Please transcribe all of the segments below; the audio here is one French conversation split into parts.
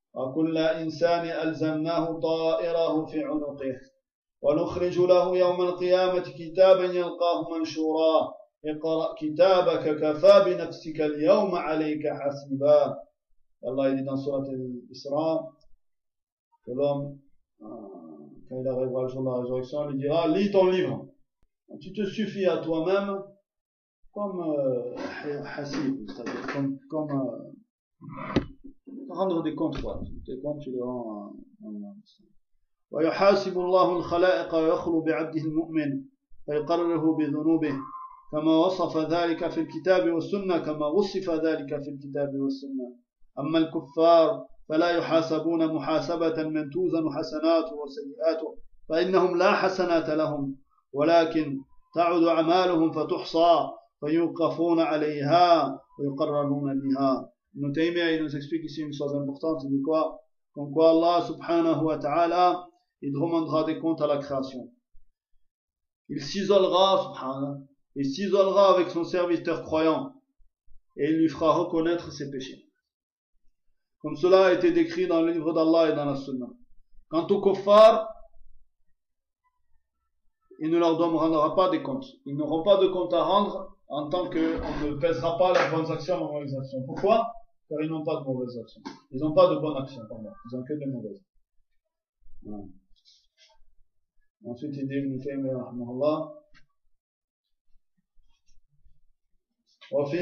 وكل إنسان ألزمناه طائره في عنقه ونخرج له يوم القيامة كتابا يلقاه منشورا اقرأ كتابك كفى بنفسك اليوم عليك حسيبا. Allah dit dans Surat al-Isra que l'homme, quand il arrivera le jour de la résurrection, lui dira: lis ton livre. Tu te suffis à toi-même comme hasib, c'est-à-dire comme rendre des comptes, quoi. Tes comptes, tu les rends en ويحاسب الله الخلائق ويخلو بعبده المؤمن فيقرره بذنوبه كما وصف ذلك في الكتاب والسنة كما وصف ذلك في الكتاب والسنة. أما الكفار فلا يحاسبون محاسبة من توزن حسناته وسيئاته فإنهم لا حسنات لهم ولكن تعد أعمالهم فتحصى فيوقفون عليها ويقررون بها. Ibn Taymiyyah, il nous explique ici une chose importante, il dit quoi? Comme quoi Allah subhanahu wa ta'ala, il demandera des comptes à la création. Il s'isolera, subhanallah, il s'isolera avec son serviteur croyant et il lui fera reconnaître ses péchés. Comme cela a été décrit dans le livre d'Allah et dans la Sunna. Quant aux kuffar, il ne leur demandera pas des comptes. Ils n'auront pas de compte à rendre en tant qu'on ne pèsera pas leurs bonnes actions et leurs mauvaises actions. Pourquoi? Car ils n'ont pas de mauvaises actions. Ils n'ont pas de bonnes actions, pardon. Ils n'ont que des mauvaises. Voilà. Ensuite, il dit Ibn Taymiyyah rahimahullah وفي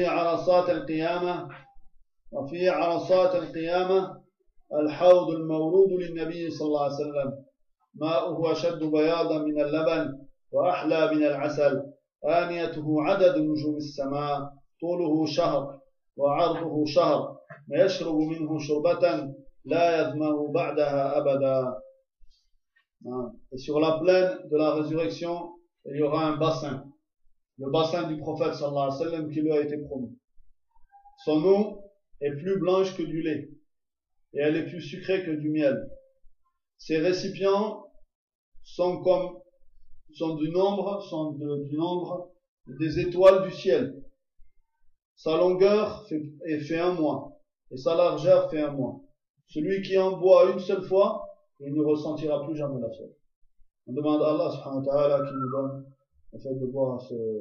عرصات القيامة الحوض المورود للنبي صلى الله عليه وسلم ماؤه أشد بياضا من اللبن وأحلى من العسل آنيته عدد نجوم السماء طوله شهر وعرضه شهر يشرب منه شربة لا يظمأ بعدها أبدا. Et sur la plaine de la résurrection, il y aura un bassin, le bassin du prophète sallallahu alayhi wa sallam qui lui a été promis. Son eau est plus blanche que du lait et elle est plus sucrée que du miel. Ses récipients sont du nombre des étoiles du ciel. Sa longueur fait un mois et sa largeur fait un mois. Celui qui en boit une seule fois, il ne ressentira plus jamais la soif. On demande à Allah subhanahu wa ta'ala qui nous donne le fait de boire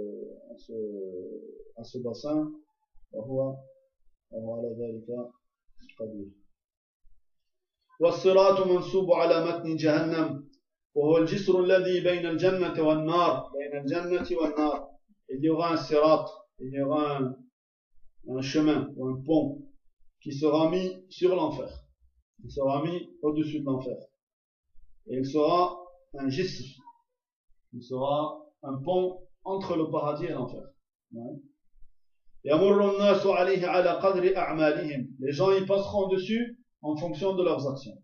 à ce bassin. والصراط منصوب على متن جهنم وهو الجسر الذي بين الجنة والنار. Il y aura un sirat, il y aura un chemin ou un pont qui sera mis sur l'enfer. Il sera mis au-dessus de l'enfer. Et il sera un jisr. Il sera un pont entre le paradis et l'enfer. Les gens y passeront dessus en fonction de leurs actions.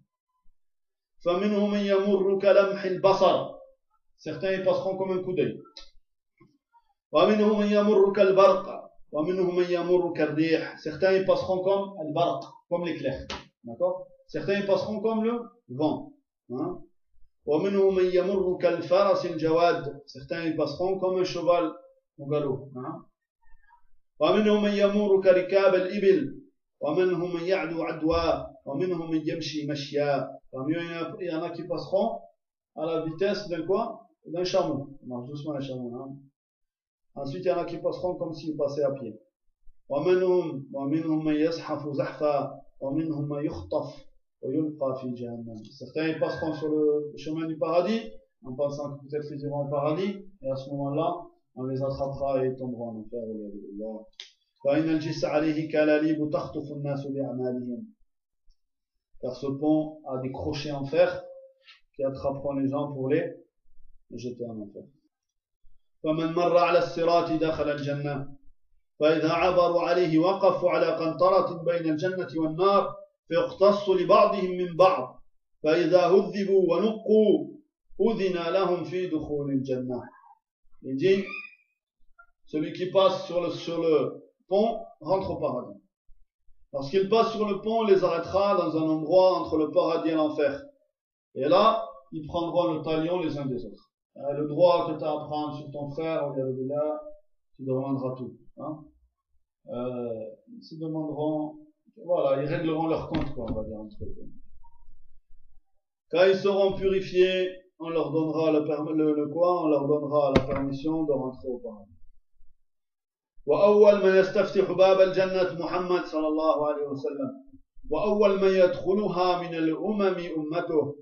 Certains y passeront comme un coup d'œil. Certains y passeront comme al-barq, comme l'éclair. D'accord? Certains y passeront comme le vent. Certains y passeront comme un cheval au galop. Parmi eux, il y en a qui passeront à la vitesse d'un quoi? D'un chameau. On marche doucement un chameau. Ensuite, il y en a qui passeront comme s'ils passaient à pied. Certains ils passeront sur le chemin du paradis en pensant que peut-être ils iront au paradis, et à ce moment-là on les attrapera et ils tomberont en enfer. Car ce pont a des crochets en fer qui attraperont les gens pour les jeter en enfer. فمن مر على الصراط دخل الجنة فإذا عبروا عليه وقفوا على قنطرة بين الجنة والنار فيقتص لبعضهم من بعض فإذا هذبوا ونقوا أذن لهم في دخول الجنة. Il dit, celui qui passe sur le pont rentre au paradis. Lorsqu'il passe sur le pont, on les arrêtera dans un endroit entre le paradis et l'enfer. Et là, ils prendront le talion les uns des autres. Le droit que tu as à prendre sur ton frère, tu demanderas tout. Ils se demanderont Voilà, ils régleront leur compte, quoi, on va dire, entre eux. Quand ils seront purifiés, on leur donnera on leur donnera la permission de rentrer au paradis. وأول من يستفتح باب الجنة محمد صلى الله عليه وسلم وأول من يدخلها من الأمم أمته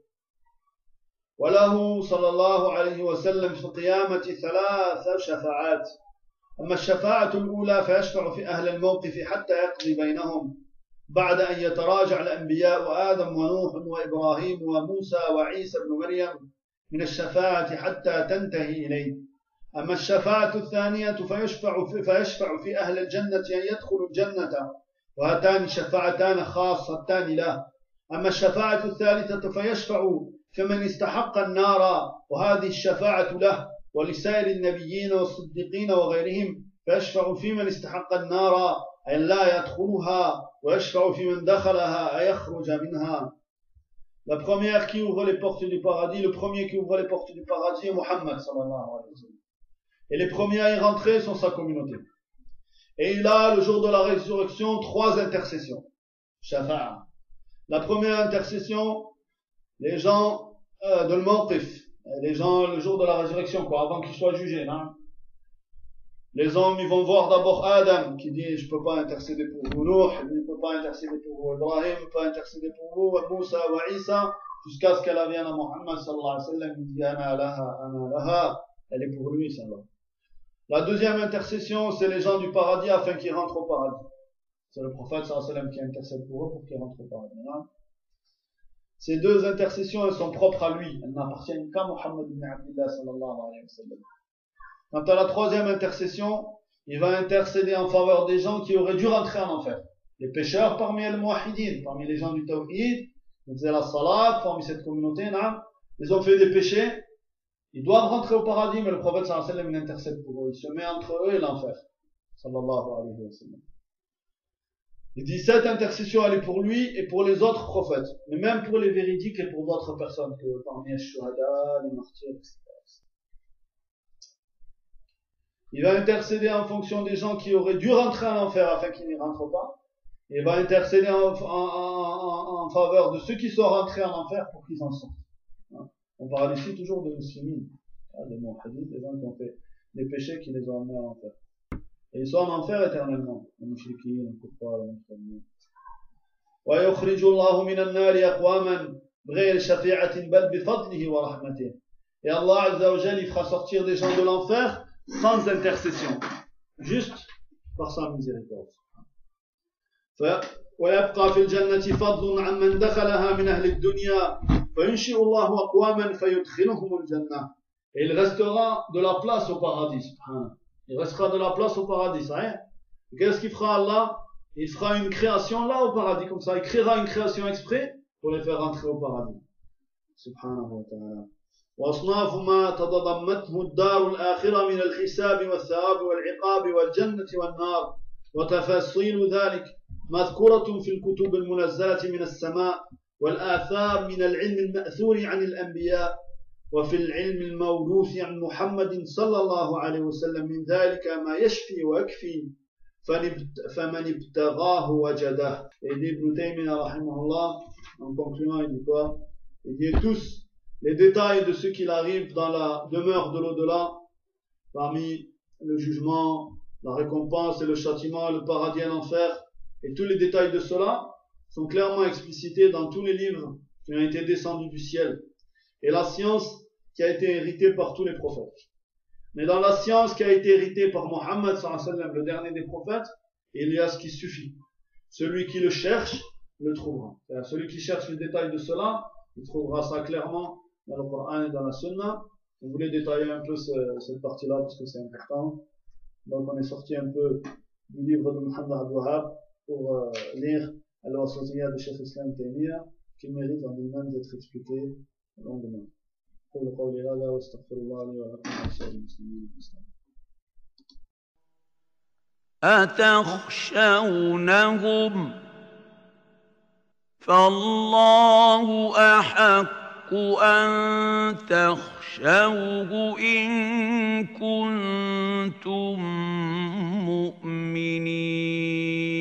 وله صلى الله عليه وسلم في القيامة 3 شفاعات أما الشفاعة الأولى فيشفع في أهل الموقف حتى يقضي بينهم بعد أن يتراجع الأنبياء آدم ونوح وإبراهيم وموسى وعيسى بن مريم من الشفاعة حتى تنتهي إليه أما الشفاعة الثانية فيشفع في أهل الجنة أن يدخلوا الجنة وهاتان شفاعتان خاصتان له أما الشفاعة الثالثة فيشفع في من استحق النار وهذه الشفاعة له ولسائر النبيين والصديقين وغيرهم فيشفع في من استحق النار أن لا يدخلها ويشفع في من دخلها أن يخرج منها. La première qui ouvre les portes du paradis, le premier qui ouvre les portes du paradis est Muhammad sallallahu alayhi wa sallam. Et les premiers à y rentrer sont sa communauté. Et il a, le jour de la résurrection, 3 intercessions. Shafa'a. La première intercession, les gens de l'Mawqif, les gens le jour de la résurrection, quoi, avant qu'ils soient jugés. Hein. Les hommes, ils vont voir d'abord Adam, qui dit, je ne peux pas intercéder pour vous, Nuh, je ne peux pas intercéder pour vous, Ibrahim, je ne peux pas intercéder pour vous, Moussa ou Isa, jusqu'à ce qu'elle vienne à Muhammad sallallahu alayhi wa sallam, il dit, ana laha, elle est pour lui, ça va. La deuxième intercession, c'est les gens du paradis afin qu'ils rentrent au paradis. C'est le prophète sallallahu alayhi wa sallam qui intercède pour eux pour qu'ils rentrent au paradis. Hein. Ces 2 intercessions, elles sont propres à lui. Elles n'appartiennent qu'à Muhammad ibn Abdillah sallallahu alayhi wa sallam. Quant à la 3e intercession, il va intercéder en faveur des gens qui auraient dû rentrer en enfer. Les pécheurs parmi les muwahhidin, parmi les gens du tawhid, qui faisaient la salat, parmi cette communauté, là, ils ont fait des péchés, ils doivent rentrer au paradis, mais le prophète sallallahu alayhi wa sallam intercède pour eux. Il se met entre eux et l'enfer. Sallallahu alayhi wa sallam. Il dit cette intercession elle est pour lui et pour les autres prophètes, mais même pour les véridiques et pour d'autres personnes, que parmi les shuhada, les martyrs, etc. Il va intercéder en fonction des gens qui auraient dû rentrer en enfer afin qu'ils n'y rentrent pas. Il va intercéder en faveur de ceux qui sont rentrés en enfer pour qu'ils en sortent. On parle ici toujours de musulmans, des muwahhidin, des gens qui ont fait des péchés qui les ont amenés en enfer. Et ils sont en enfer éternellement. Les mushrikin, les kuffar, les musulmans. ويخرج الله من النار أقواما بغير شفيعة بل بفضله ورحمته. Et Allah Azza wa Jalla, il fera sortir des gens de l'enfer sans intercession, juste par sa miséricorde. ويبقى في الجنة فضل عمن دخلها من أهل الدنيا فينشئ الله أقواما فيدخلهم الجنة. Et il restera de la place au paradis, subhanallah. Il restera de la place au paradis, hein? Qu'est-ce qu'il fera Allah? Il fera une création là au paradis, comme ça. Il créera une création exprès pour les faire rentrer au paradis. Subhanahu wa ta'ala. وأصناف ما تضمنته الدار الآخرة من الحساب والثواب والعقاب والجنة والنار وتفاصيل ذلك مذكورة في الكتب المنزلة من السماء والآثار من العلم المأثور عن الأنبياء وفي العلم الموروث عن محمد صلى الله عليه وسلم من ذلك ما يشفي ويكفي فمن ابتغاه وجده. Et dit Ibn Taymiyyah rahimahullah, en concluant, il dit quoi? Il dit tous les détails de ce qu'il arrive dans la demeure de l'au-delà, parmi le jugement, la récompense et le châtiment, le paradis et l'enfer, et tous les détails de cela sont clairement explicités dans tous les livres qui ont été descendus du ciel, et la science qui a été héritée par tous les prophètes. Mais dans la science qui a été héritée par Mohammed sallallahu alayhi wa sallam, le dernier des prophètes, il y a ce qui suffit. Celui qui le cherche, le trouvera. C'est-à-dire, celui qui cherche les détails de cela, il trouvera ça clairement dans le Coran et dans la Sunna. On voulait détailler un peu cette partie-là parce que c'est important. Donc on est sorti un peu du livre de Muhammad Abdul Wahhab pour lire Al-Wasatiyya de Cheikh Islam Taymiyyah, qui mérite en lui-même d'être expliqué longuement. قولوا قولي هذا واستغفر الله لي ولكم ولسائر المسلمين. أتخشونهم فالله أحق أن تخشوه إن كنتم مؤمنين.